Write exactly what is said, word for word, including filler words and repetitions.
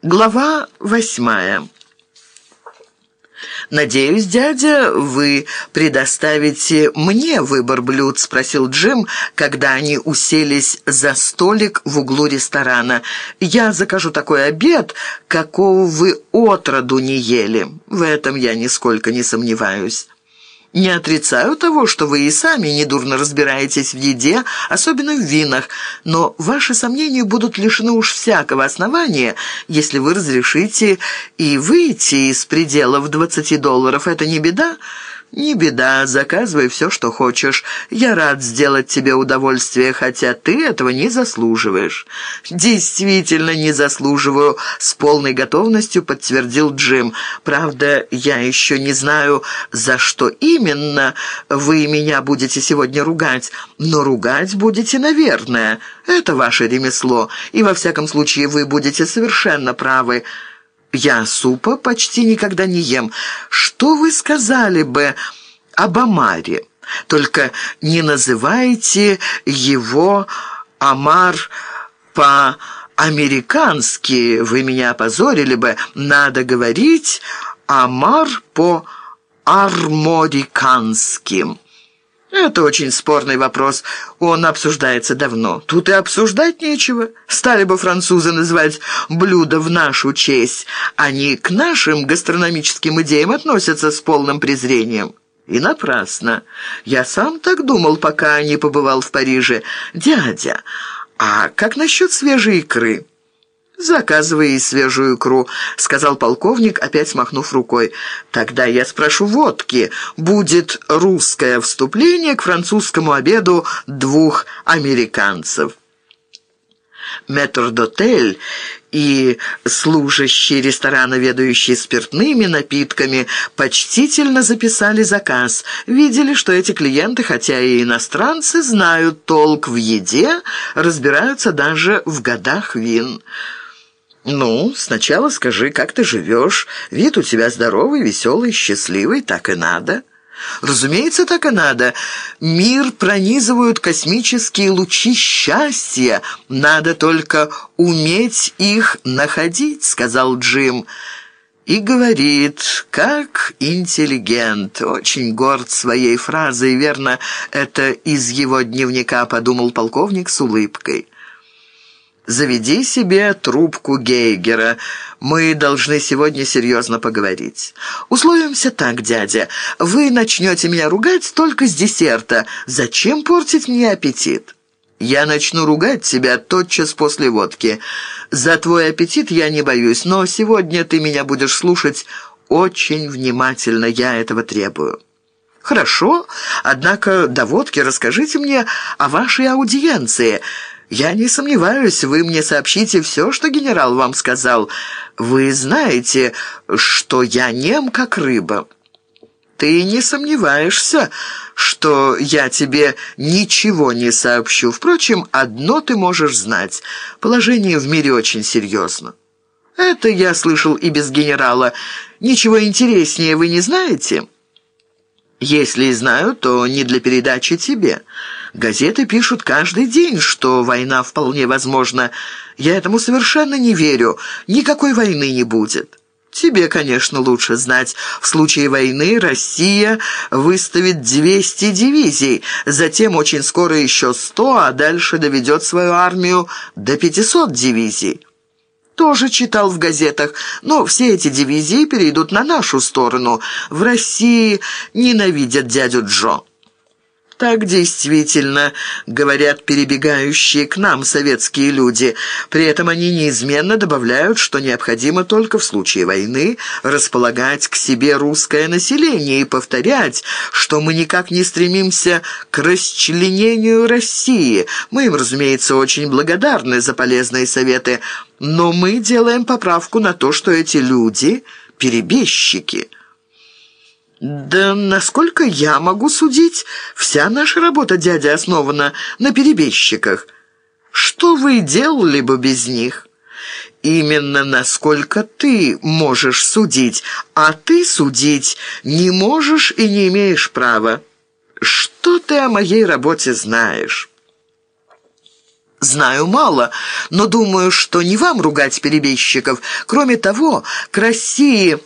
Глава восьмая. «Надеюсь, дядя, вы предоставите мне выбор блюд?» — спросил Джим, когда они уселись за столик в углу ресторана. «Я закажу такой обед, какого вы отроду не ели. В этом я нисколько не сомневаюсь. Не отрицаю того, что вы и сами недурно разбираетесь в еде, особенно в винах, но ваши сомнения будут лишены уж всякого основания, если вы разрешите и выйти из пределов двадцати долларов. Это не беда?» «Не беда, заказывай все, что хочешь. Я рад сделать тебе удовольствие, хотя ты этого не заслуживаешь». «Действительно не заслуживаю», — с полной готовностью подтвердил Джим. «Правда, я еще не знаю, за что именно вы меня будете сегодня ругать, но ругать будете, наверное. Это ваше ремесло, и во всяком случае вы будете совершенно правы. Я супа почти никогда не ем. Что вы сказали бы об омаре? Только не называйте его омар по-американски. Вы меня опозорили бы. Надо говорить омар по-арморикански». «Это очень спорный вопрос. Он обсуждается давно. Тут и обсуждать нечего. Стали бы французы называть блюдо в нашу честь. Они к нашим гастрономическим идеям относятся с полным презрением». И напрасно. Я сам так думал, пока не побывал в Париже. «Дядя, а как насчет свежей икры?» «Заказывай и свежую икру», — сказал полковник, опять смахнув рукой. «Тогда я спрошу водки. Будет русское вступление к французскому обеду двух американцев». Метрдотель и служащий ресторана, ведающий спиртными напитками, почтительно записали заказ. Видели, что эти клиенты, хотя и иностранцы, знают толк в еде, разбираются даже в годах вин. «Ну, сначала скажи, как ты живешь? Вид у тебя здоровый, веселый, счастливый, так и надо». «Разумеется, так и надо. Мир пронизывают космические лучи счастья. Надо только уметь их находить», — сказал Джим. И говорит, как интеллигент, очень горд своей фразой. Верно, это из его дневника, подумал полковник с улыбкой. «Заведи себе трубку Гейгера. Мы должны сегодня серьезно поговорить. Условимся так, дядя. Вы начнете меня ругать только с десерта. Зачем портить мне аппетит? Я начну ругать тебя тотчас после водки. За твой аппетит я не боюсь, но сегодня ты меня будешь слушать очень внимательно. Я этого требую». «Хорошо, однако до водки расскажите мне о вашей аудиенции. Я не сомневаюсь, вы мне сообщите все, что генерал вам сказал. Вы знаете, что я нем, как рыба». «Ты не сомневаешься, что я тебе ничего не сообщу. Впрочем, одно ты можешь знать. Положение в мире очень серьезно». «Это я слышал и без генерала. Ничего интереснее вы не знаете?» «Если и знаю, то не для передачи тебе. Газеты пишут каждый день, что война вполне возможна. Я этому совершенно не верю. Никакой войны не будет. Тебе, конечно, лучше знать. В случае войны Россия выставит двести дивизий, затем очень скоро еще сто, а дальше доведет свою армию до пятисот дивизий». «Тоже читал в газетах, но все эти дивизии перейдут на нашу сторону. В России ненавидят дядю Джо». «Так действительно, говорят перебегающие к нам советские люди. При этом они неизменно добавляют, что необходимо только в случае войны располагать к себе русское население и повторять, что мы никак не стремимся к расчленению России. Мы им, разумеется, очень благодарны за полезные советы, но мы делаем поправку на то, что эти люди – перебежчики». «Да насколько я могу судить, вся наша работа, дядя, основана на перебежчиках. Что вы делали бы без них?» «Именно насколько ты можешь судить, а ты судить не можешь и не имеешь права. Что ты о моей работе знаешь?» знаю мало, но думаю, что не вам ругать перебежчиков. Кроме того, к России